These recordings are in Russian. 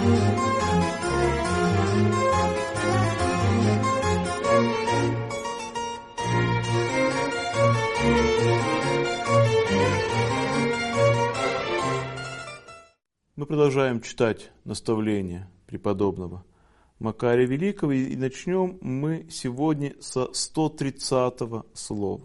Мы продолжаем читать наставления преподобного Макария Великого, и начнем мы сегодня со 130-го слова.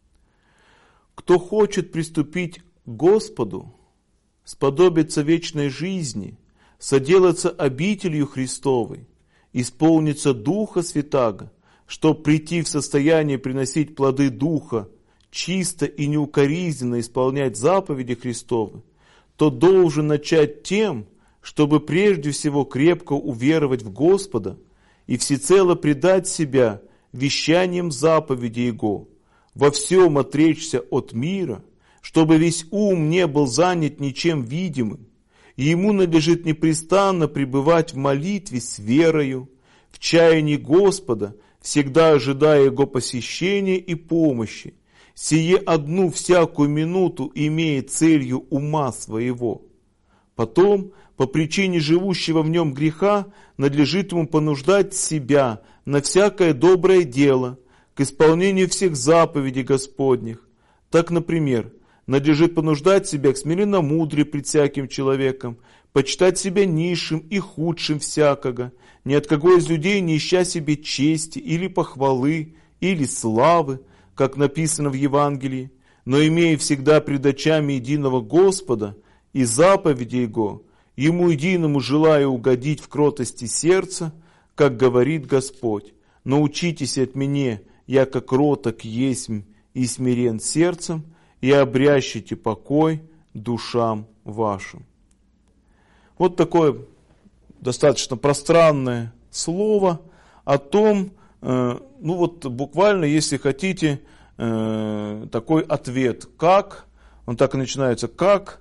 «Кто хочет приступить к Господу, сподобиться вечной жизни, соделаться обителью Христовой, исполниться Духа Святаго, чтоб прийти в состояние приносить плоды Духа, чисто и неукоризненно исполнять заповеди Христовы, то должен начать тем, чтобы прежде всего крепко уверовать в Господа и всецело предать себя вещаниям заповеди Его, во всем отречься от мира, чтобы весь ум не был занят ничем видимым, и ему надлежит непрестанно пребывать в молитве с верою, в чаянии Господа, всегда ожидая Его посещения и помощи, сие одну всякую минуту имеет целью ума своего. Потом, по причине живущего в нем греха, надлежит ему понуждать себя на всякое доброе дело, к исполнению всех заповедей Господних. Так, например, надлежит понуждать себя к смиренномудрию пред всяким человеком, почитать себя низшим и худшим всякого, ни от кого из людей не ища себе чести или похвалы, или славы, как написано в Евангелии, но имея всегда пред очами единого Господа и заповеди Его, Ему единому желая угодить в кротости сердца, как говорит Господь: научитесь от меня, яко кроток есмь и смирен сердцем, и обрящите покой душам вашим». Вот такое достаточно пространное слово о том, буквально, если хотите, такой ответ, как, он так и начинается, как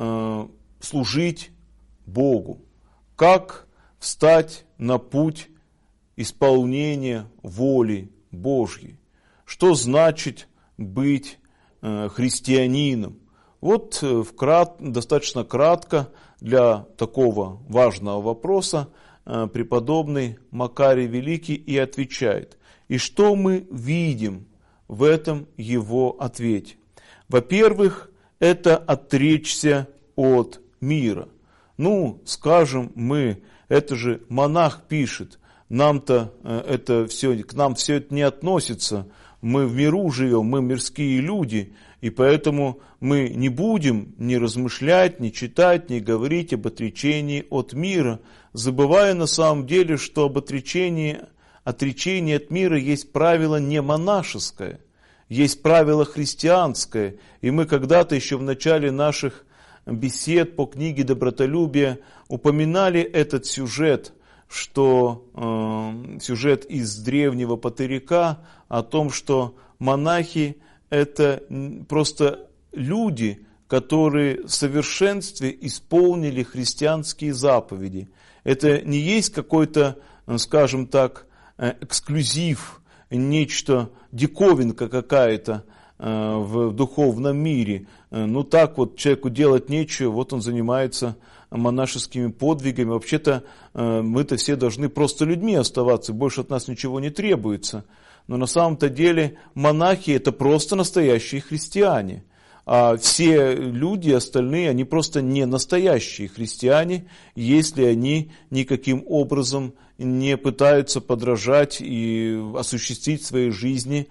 служить Богу, как встать на путь исполнения воли Божьей, что значит быть христианином. Вот достаточно кратко для такого важного вопроса преподобный Макарий Великий и отвечает. И что мы видим в этом его ответе? Во-первых, это отречься от мира. Скажем мы, это же монах пишет, нам-то это все, к нам все это не относится, мы в миру живем, мы мирские люди, и поэтому мы не будем ни размышлять, ни читать, ни говорить об отречении от мира, забывая на самом деле, что об отречении от мира есть правило не монашеское, есть правило христианское. И мы когда-то еще в начале наших бесед по книге «Добротолюбие» упоминали этот сюжет, что сюжет из древнего патырика о том, что монахи – это просто люди, которые в совершенстве исполнили христианские заповеди. Это не есть какой-то, скажем так, эксклюзив, нечто, диковинка какая-то в духовном мире. Так вот человеку делать нечего, вот он занимается монашескими подвигами. Вообще-то мы-то все должны просто людьми оставаться, больше от нас ничего не требуется. Но на самом-то деле монахи – это просто настоящие христиане. А все люди остальные, они просто не настоящие христиане, если они никаким образом не пытаются подражать и осуществить в своей жизни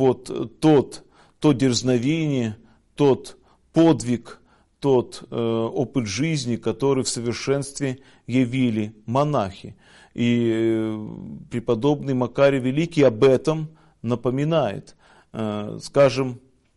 то дерзновение, тот подвиг, тот опыт жизни, который в совершенстве явили монахи. И преподобный Макарий Великий об этом напоминает. Скажем,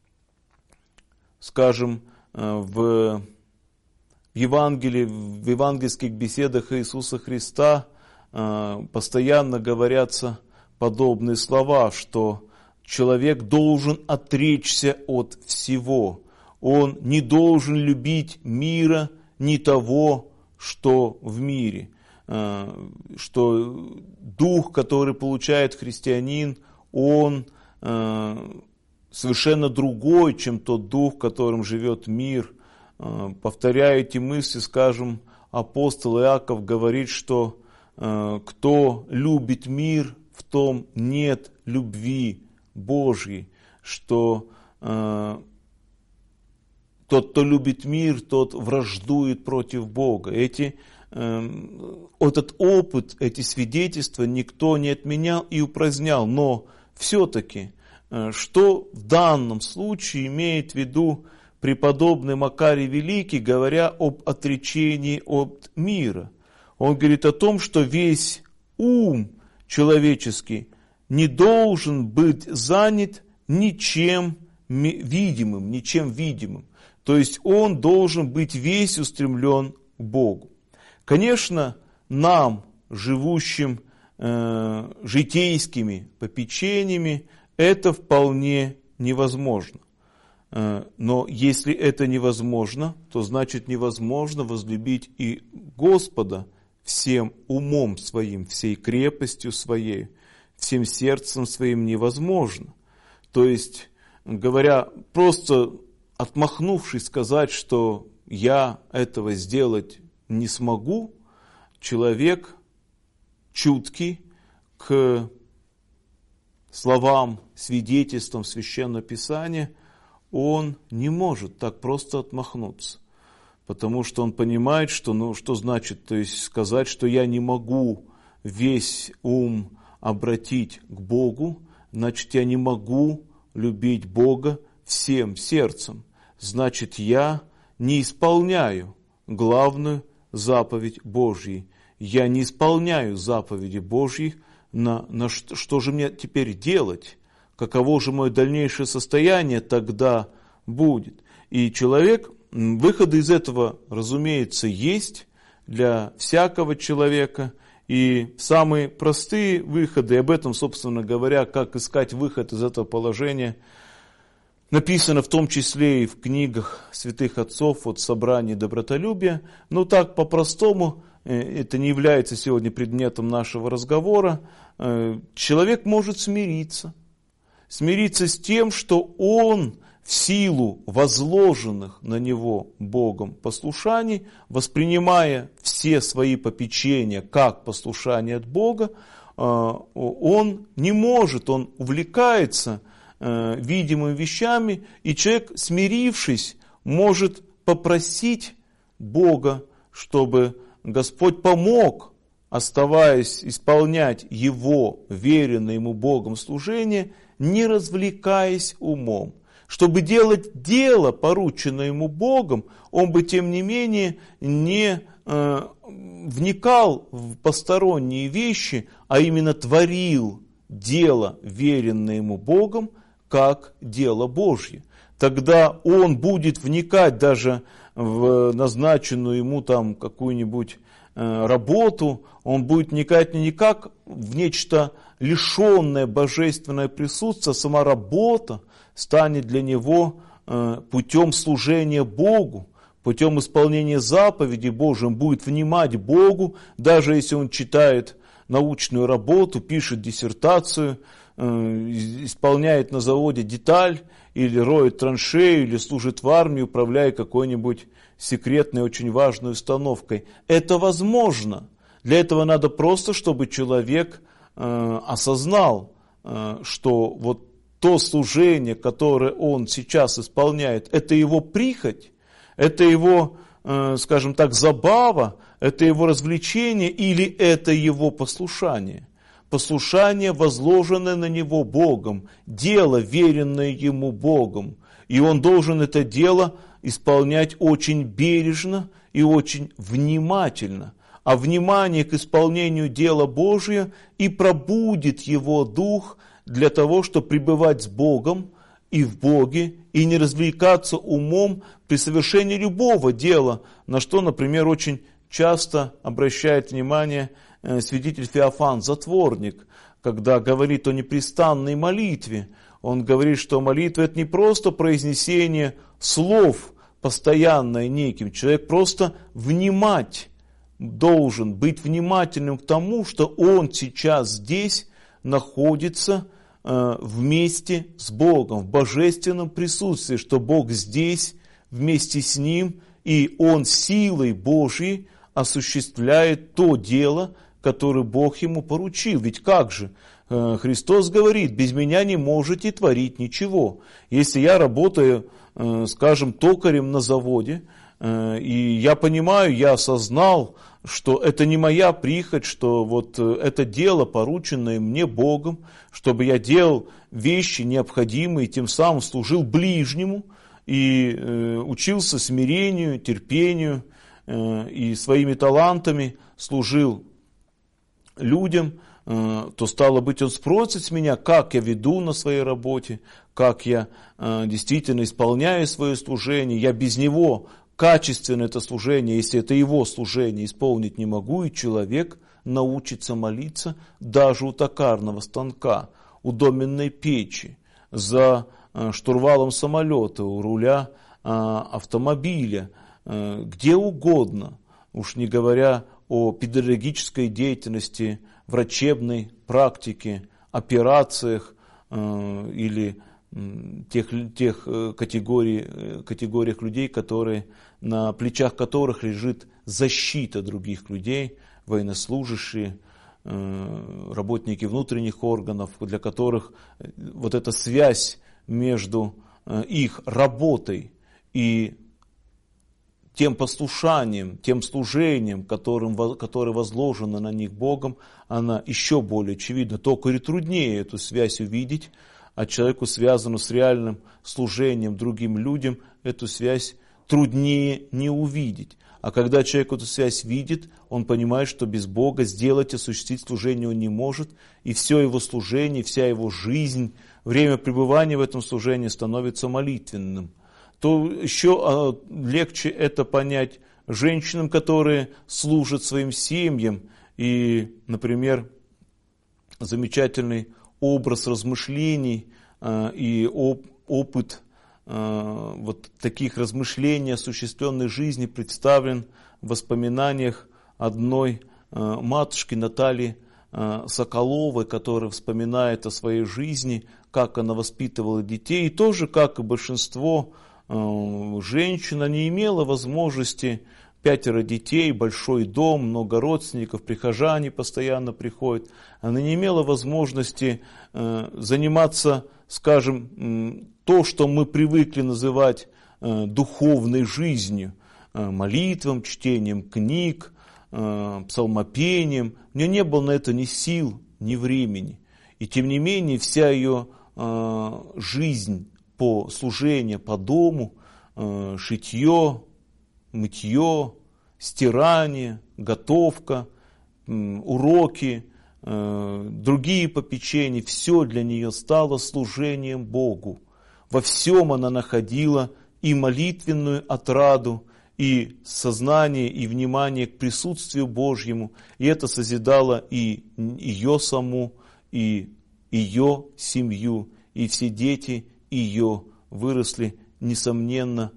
в Евангелии, в евангельских беседах Иисуса Христа постоянно говорятся подобные слова, что человек должен отречься от всего. Он не должен любить мира, ни того, что в мире. Что дух, который получает христианин, он совершенно другой, чем тот дух, которым живет мир. Повторяя эти мысли, скажем, апостол Иаков говорит, что кто любит мир, в том нет любви Божьей, что тот, кто любит мир, тот враждует против Бога. Этот опыт, эти свидетельства никто не отменял и упразднял. Но все-таки, что в данном случае имеет в виду преподобный Макарий Великий, говоря об отречении от мира? Он говорит о том, что весь ум человеческий не должен быть занят ничем видимым. То есть он должен быть весь устремлен к Богу. Конечно, нам, живущим житейскими попечениями, это вполне невозможно. Но если это невозможно, то значит невозможно возлюбить и Господа всем умом своим, всей крепостью своей, всем сердцем своим невозможно. То есть, говоря, просто отмахнувшись сказать, что я этого сделать не смогу, человек чуткий к словам, свидетельствам Священного Писания, он не может так просто отмахнуться. Потому что он понимает, что, что значит, то есть сказать, что я не могу весь ум обратить к Богу, значит, я не могу любить Бога всем сердцем. Значит, я не исполняю главную заповедь Божью. Я не исполняю заповеди Божьих. Что же мне теперь делать? Каково же мое дальнейшее состояние тогда будет? И человек, выходы из этого, разумеется, есть для всякого человека. И самые простые выходы, об этом, собственно говоря, как искать выход из этого положения, написано в том числе и в книгах святых отцов от собраний добротолюбия. Но так по-простому, это не является сегодня предметом нашего разговора, человек может смириться с тем, что он в силу возложенных на него Богом послушаний, воспринимая все свои попечения как послушание от Бога, он не может, он увлекается видимыми вещами, и человек, смирившись, может попросить Бога, чтобы Господь помог, оставаясь исполнять его веренное ему Богом служение, не развлекаясь умом. Чтобы делать дело, порученное ему Богом, он бы, тем не менее, не вникал в посторонние вещи, а именно творил дело, веренное ему Богом, как дело Божье. Тогда он будет вникать даже в назначенную ему там какую-нибудь работу, он будет вникать не как в нечто лишенное божественное присутствие, сама работа станет для него путем служения Богу, путем исполнения заповедей Божьих. Он будет внимать Богу, даже если он читает научную работу, пишет диссертацию, исполняет на заводе деталь, или роет траншею, или служит в армии, управляя какой-нибудь секретной, очень важной установкой. Это возможно. Для этого надо просто, чтобы человек осознал, что вот то служение, которое он сейчас исполняет, это его прихоть, это его, скажем так, забава, это его развлечение или это его послушание. Послушание, возложенное на него Богом, дело, веренное ему Богом. И он должен это дело исполнять очень бережно и очень внимательно. А внимание к исполнению дела Божия и пробудит его дух для того, чтобы пребывать с Богом и в Боге, и не развлекаться умом при совершении любого дела, на что, например, очень часто обращает внимание святитель Феофан, затворник, когда говорит о непрестанной молитве. Он говорит, что молитва – это не просто произнесение слов, постоянное неким. Человек просто внимать должен, быть внимательным к тому, что он сейчас здесь находится вместе с Богом, в божественном присутствии, что Бог здесь вместе с ним, и он силой Божьей осуществляет то дело, которое Бог ему поручил. Ведь как же? Христос говорит: без меня не можете творить ничего. Если я работаю, скажем, токарем на заводе, и я понимаю, я осознал, что это не моя прихоть, что вот это дело, порученное мне Богом, чтобы я делал вещи необходимые, тем самым служил ближнему и учился смирению, терпению, и своими талантами служил людям, то стало быть, он спросит с меня, как я веду на своей работе, как я действительно исполняю свое служение. Я без него качественно это служение, если это его служение, исполнить не могу, и человек научится молиться даже у токарного станка, у доменной печи, за штурвалом самолета, у руля автомобиля, где угодно, уж не говоря о педагогической деятельности, врачебной практике, операциях или тех категориях людей, на плечах которых лежит защита других людей, военнослужащие, работники внутренних органов, для которых вот эта связь между их работой и тем послушанием, тем служением, которое возложено на них Богом, она еще более очевидна. Токарю труднее эту связь увидеть, а человеку, связанному с реальным служением другим людям, эту связь труднее не увидеть. А когда человек эту связь видит, он понимает, что без Бога сделать, осуществить служение он не может, и все его служение, вся его жизнь, время пребывания в этом служении становится молитвенным. То еще легче это понять женщинам, которые служат своим семьям. И, например, замечательный образ размышлений и опыт вот таких размышлений, осуществленной жизни представлен в воспоминаниях одной матушки Натальи Соколовой, которая вспоминает о своей жизни, как она воспитывала детей, и тоже, как и большинство женщина не имела возможности, 5 детей, большой дом, много родственников, прихожане постоянно приходят. Она не имела возможности заниматься, скажем, то, что мы привыкли называть духовной жизнью, молитвам, чтением книг, псалмопением. У нее не было на это ни сил, ни времени. И тем не менее вся ее жизнь по служению по дому, шитье, мытье, стирание, готовка, уроки, другие попечения, все для нее стало служением Богу. Во всем она находила и молитвенную отраду, и сознание, и внимание к присутствию Божьему, и это созидало и ее саму, и ее семью, и все дети ее выросли, несомненно,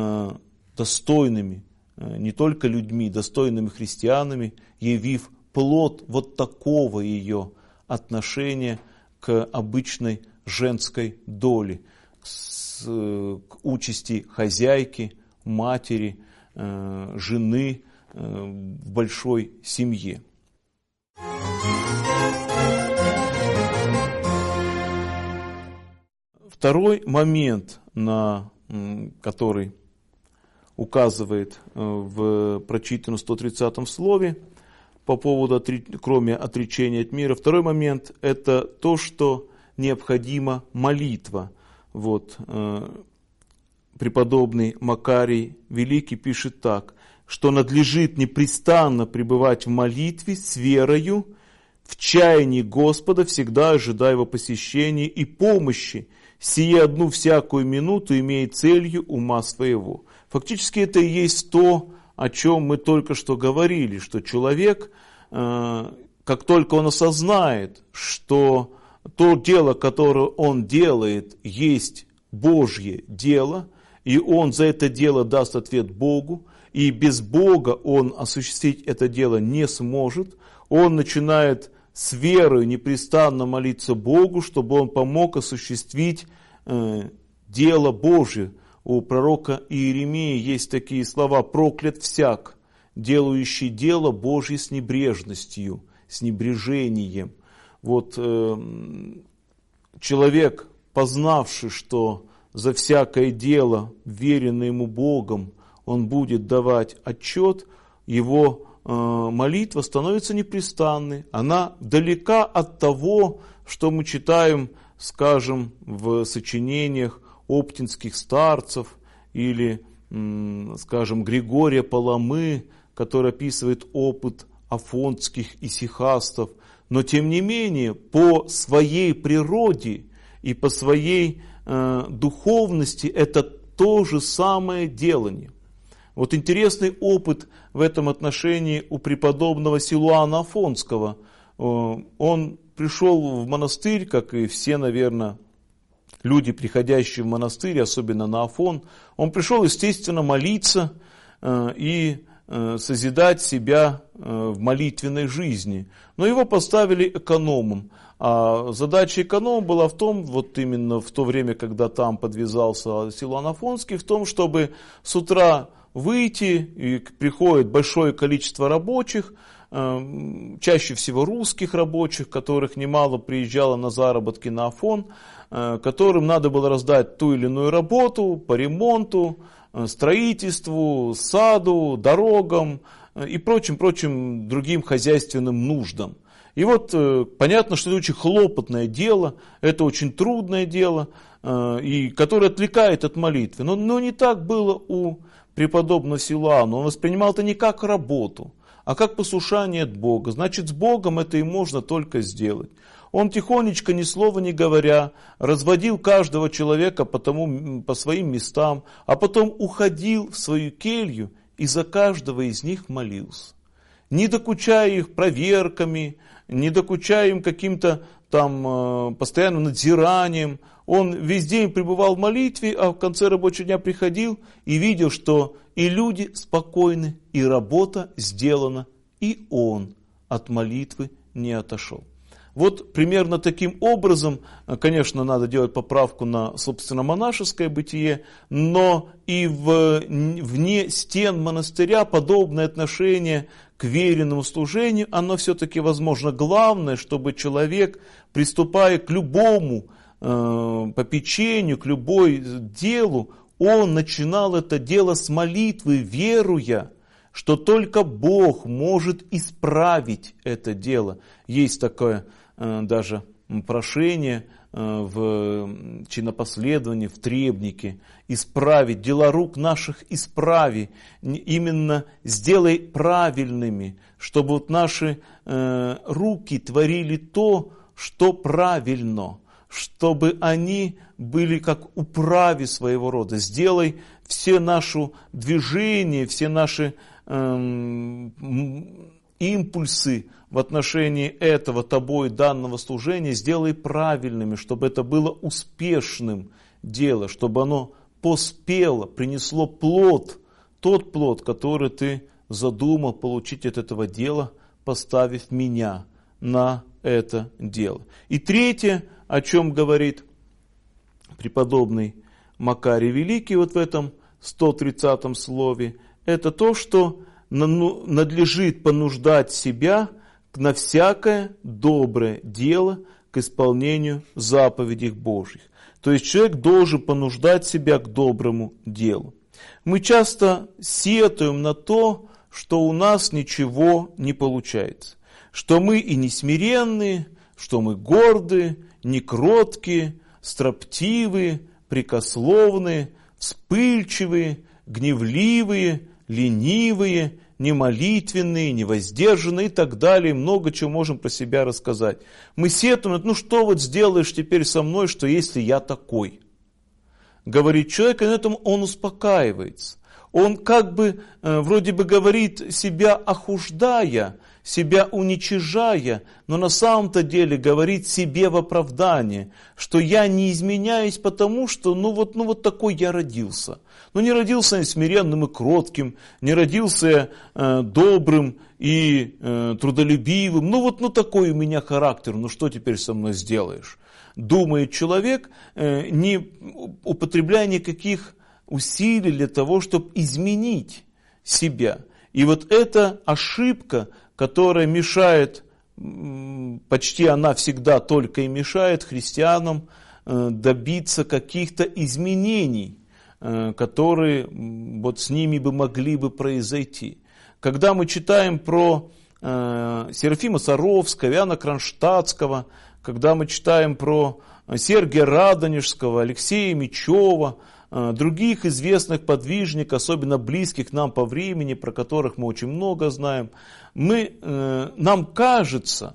достойными, не только людьми, достойными христианами, явив плод вот такого ее отношения к обычной женской доле, к участи хозяйки, матери, жены в большой семье. Второй момент, на который указывает в прочитанном 130-м слове по поводу, кроме отречения от мира, второй момент – это то, что необходима молитва. Вот, преподобный Макарий Великий пишет так, что надлежит непрестанно пребывать в молитве с верою, в чаянии Господа, всегда ожидая его посещения и помощи, сие одну всякую минуту имеет целью ума своего. Фактически это и есть то, о чем мы только что говорили, что человек, как только он осознает, что то дело, которое он делает, есть Божье дело, и он за это дело даст ответ Богу, и без Бога он осуществить это дело не сможет, он начинает с верой непрестанно молиться Богу, чтобы он помог осуществить дело Божие. У пророка Иеремии есть такие слова: «Проклят всяк, делающий дело Божье с небрежностью, с небрежением. Вот человек, познавший, что за всякое дело, веренное ему Богом, он будет давать отчет, его молитва становится непрестанной. Она далека от того, что мы читаем, скажем, в сочинениях оптинских старцев или, скажем, Григория Паламы, который описывает опыт афонских исихастов. Но тем не менее, по своей природе и по своей духовности это то же самое делание. Вот интересный опыт в этом отношении у преподобного Силуана Афонского. Он пришел в монастырь, как и все, наверное, люди, приходящие в монастырь, особенно на Афон. Он пришел, естественно, молиться и созидать себя в молитвенной жизни. Но его поставили экономом. А задача эконома была в том, вот именно в то время, когда там подвязался Силуан Афонский, в том, чтобы с утра выйти, и приходит большое количество рабочих, чаще всего русских рабочих, которых немало приезжало на заработки на Афон, которым надо было раздать ту или иную работу по ремонту, строительству, саду, дорогам и прочим другим хозяйственным нуждам. И вот понятно, что это очень хлопотное дело, это очень трудное дело, и которое отвлекает от молитвы. Но не так было у преподобного Силуана. Он воспринимал это не как работу, а как послушание от Бога. Значит, с Богом это и можно только сделать. Он тихонечко, ни слова не говоря, разводил каждого человека по своим местам, а потом уходил в свою келью и за каждого из них молился. Не докучая их проверками, не докучая им каким-то там постоянным надзиранием. Он весь день пребывал в молитве, а в конце рабочего дня приходил и видел, что и люди спокойны, и работа сделана, и он от молитвы не отошел. Вот примерно таким образом, конечно, надо делать поправку на, собственно, монашеское бытие, но и вне стен монастыря подобное отношение к веренному служению, оно все-таки возможно. Главное, чтобы человек, приступая к любому попечению, к любой делу, он начинал это дело с молитвы, веруя, что только Бог может исправить это дело. Есть такое даже прошение в чинопоследовании, в требнике: исправить дела рук наших, исправи, именно сделай правильными, чтобы вот наши руки творили то, что правильно, чтобы они были как управе своего рода. Сделай все наши движения, все наши импульсы в отношении этого тобой данного служения, сделай правильными, чтобы это было успешным дело, чтобы оно поспело, принесло плод, тот плод, который ты задумал получить от этого дела, поставив меня на это дело. И третье, о чем говорит преподобный Макарий Великий вот в этом 130-м слове, это то, что надлежит понуждать себя на всякое доброе дело к исполнению заповедей Божьих. То есть человек должен понуждать себя к доброму делу. Мы часто сетуем на то, что у нас ничего не получается, что мы и не смиренные, что мы гордые, не кроткие, строптивые, прекословные, вспыльчивые, гневливые, ленивые, немолитвенные, невоздержанные и так далее. Много чего можем про себя рассказать. Мы сетуем, что вот сделаешь теперь со мной, что если я такой? Говорит человек, и на этом он успокаивается. Он как бы вроде бы говорит, себя охуждая, себя уничижая, но на самом-то деле говорит себе в оправдание, что я не изменяюсь потому, что вот такой я родился. Не родился я смиренным и кротким, не родился я добрым и трудолюбивым. Такой у меня характер, что теперь со мной сделаешь? Думает человек, не употребляя никаких усилий для того, чтобы изменить себя. И вот эта ошибка, которая мешает, почти она всегда только и мешает христианам добиться каких-то изменений, которые вот с ними бы могли бы произойти. Когда мы читаем про Серафима Саровского, Иоанна Кронштадтского, когда мы читаем про Сергия Радонежского, Алексея Мечева, других известных подвижников, особенно близких нам по времени, про которых мы очень много знаем, нам кажется,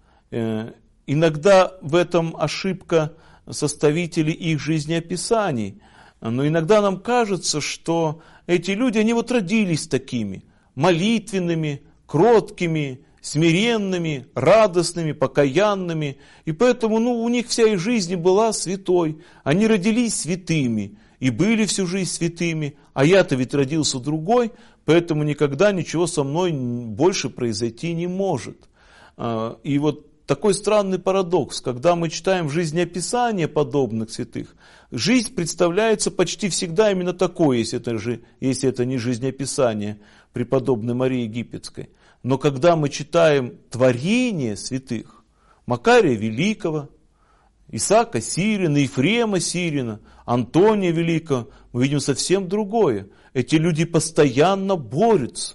иногда в этом ошибка составителей их жизнеописаний, но иногда нам кажется, что эти люди, они вот родились такими, молитвенными, кроткими, смиренными, радостными, покаянными, и поэтому у них вся их жизнь была святой, они родились святыми и были всю жизнь святыми, а я-то ведь родился другой, поэтому никогда ничего со мной больше произойти не может. И вот такой странный парадокс, когда мы читаем жизнеописание подобных святых, жизнь представляется почти всегда именно такой, если это не жизнеописание преподобной Марии Египетской. Но когда мы читаем творение святых, Макария Великого, Исаака Сирина, Ефрема Сирина, Антония Великого, мы видим совсем другое. Эти люди постоянно борются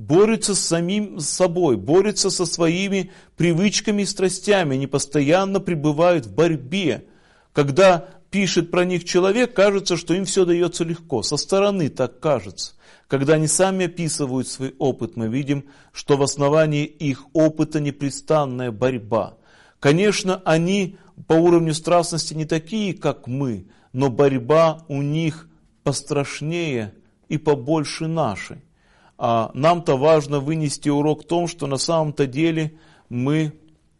с самим собой, борются со своими привычками и страстями, они постоянно пребывают в борьбе. Когда пишет про них человек, кажется, что им все дается легко, со стороны так кажется. Когда они сами описывают свой опыт, мы видим, что в основании их опыта непрестанная борьба. Конечно, они по уровню страстности не такие, как мы, но борьба у них пострашнее и побольше нашей. А нам-то важно вынести урок в том, что на самом-то деле мы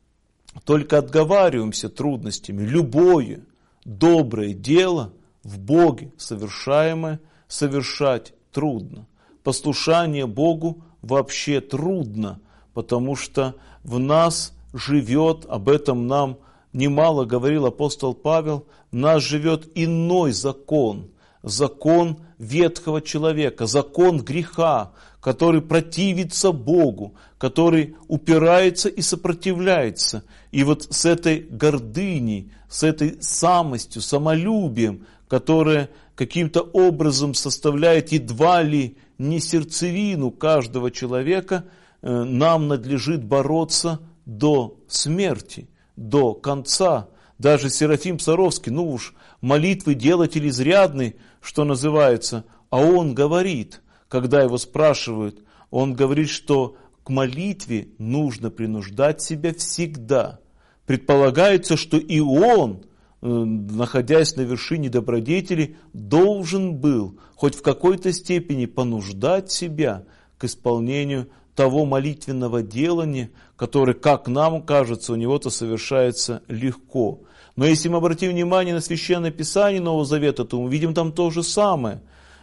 только отговариваемся трудностями. Любое доброе дело в Боге совершаемое совершать трудно. Послушание Богу вообще трудно, потому что в нас живет, об этом нам немало говорил апостол Павел, в нас живет иной закон, закон ветхого человека, закон греха, который противится Богу, который упирается и сопротивляется. И вот с этой гордыней, с этой самостью, самолюбием, которое каким-то образом составляет едва ли не сердцевину каждого человека, нам надлежит бороться до смерти, до конца. Даже Серафим Саровский, молитвы делатель изрядный, что называется, а он говорит, когда его спрашивают, он говорит, что к молитве нужно принуждать себя всегда. Предполагается, что и он, находясь на вершине добродетели, должен был хоть в какой-то степени понуждать себя к исполнению того молитвенного делания, которое, как нам кажется, у него-то совершается легко. Но если мы обратим внимание на Священное Писание Нового Завета, то мы видим там то же самое.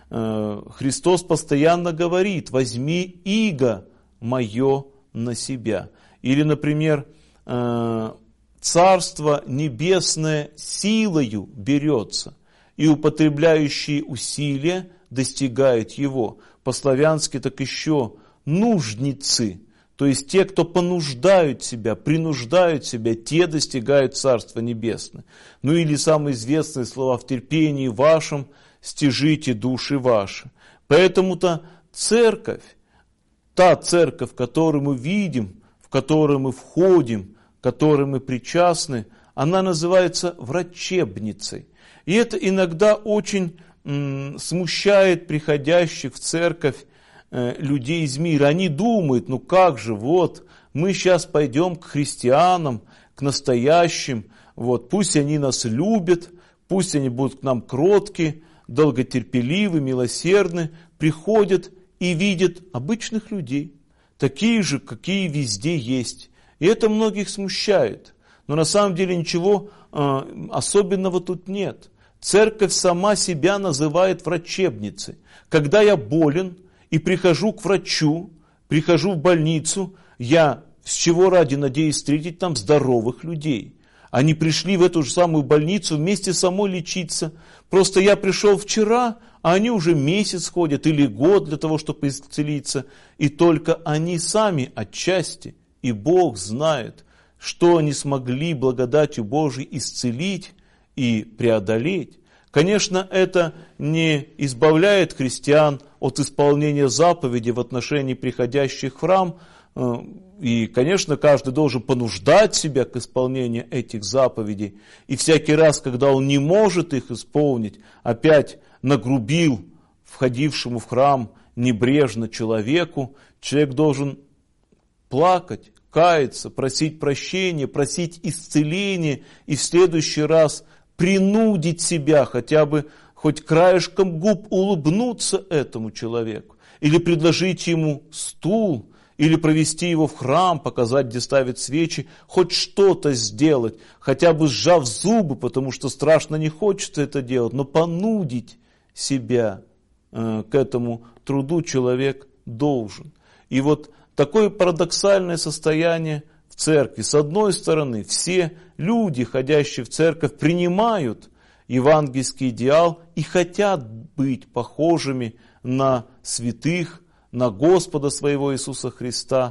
Христос постоянно говорит: «Возьми иго мое на себя». Или, например, «Царство небесное силою берется, и употребляющие усилия достигают его». По-славянски так еще «нужницы». То есть те, кто понуждают себя, принуждают себя, те достигают Царства Небесного. Или самые известные слова: «В терпении вашем стяжите души ваши». Поэтому-то церковь, та церковь, которую мы видим, в которую мы входим, к которой мы причастны, она называется врачебницей. И это иногда очень смущает приходящих в церковь людей из мира. Они думают, как же, мы сейчас пойдем к христианам, к настоящим, пусть они нас любят, пусть они будут к нам кротки, долготерпеливы, милосердны, приходят и видят обычных людей, такие же, какие везде есть. И это многих смущает. Но на самом деле ничего особенного тут нет. Церковь сама себя называет врачебницей. Когда я болен и прихожу к врачу, прихожу в больницу, я с чего ради надеюсь встретить там здоровых людей. Они пришли в эту же самую больницу вместе со мной лечиться. Просто я пришел вчера, а они уже месяц ходят или год для того, чтобы исцелиться, и только они сами отчасти, и Бог знает, что они смогли благодатью Божией исцелить и преодолеть. Конечно, это не избавляет христиан от исполнения заповедей в отношении приходящих в храм, и, конечно, каждый должен понуждать себя к исполнению этих заповедей. И всякий раз, когда он не может их исполнить, опять нагрубил входившему в храм небрежно человеку, человек должен плакать, каяться, просить прощения, просить исцеления и в следующий раз принудить себя хотя бы хоть краешком губ улыбнуться этому человеку, или предложить ему стул, или провести его в храм, показать, где ставят свечи, хоть что-то сделать, хотя бы сжав зубы, потому что страшно не хочется это делать, но понудить себя к этому труду человек должен. И вот такое парадоксальное состояние в церкви. С одной стороны, все люди, ходящие в церковь, принимают евангельский идеал и хотят быть похожими на святых, на Господа своего Иисуса Христа.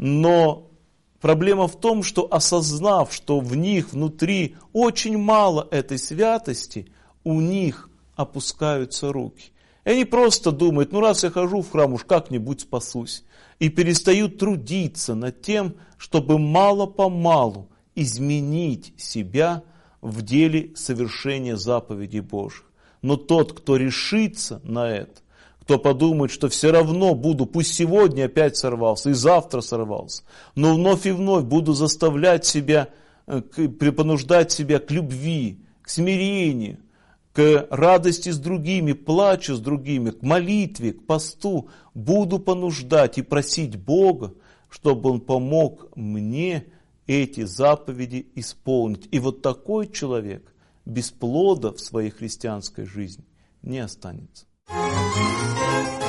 Но проблема в том, что осознав, что в них внутри очень мало этой святости, у них опускаются руки. И они просто думают, ну раз я хожу в храм, уж как-нибудь спасусь. И перестают трудиться над тем, чтобы мало-помалу изменить себя в деле совершения заповедей Божьих. Но тот, кто решится на это, кто подумает, что все равно буду, пусть сегодня опять сорвался и завтра сорвался, но вновь и вновь буду заставлять себя, понуждать себя к любви, к смирению, к радости с другими, плачу с другими, к молитве, к посту, буду понуждать и просить Бога, чтобы Он помог мне эти заповеди исполнить. И вот такой человек без плода в своей христианской жизни не останется.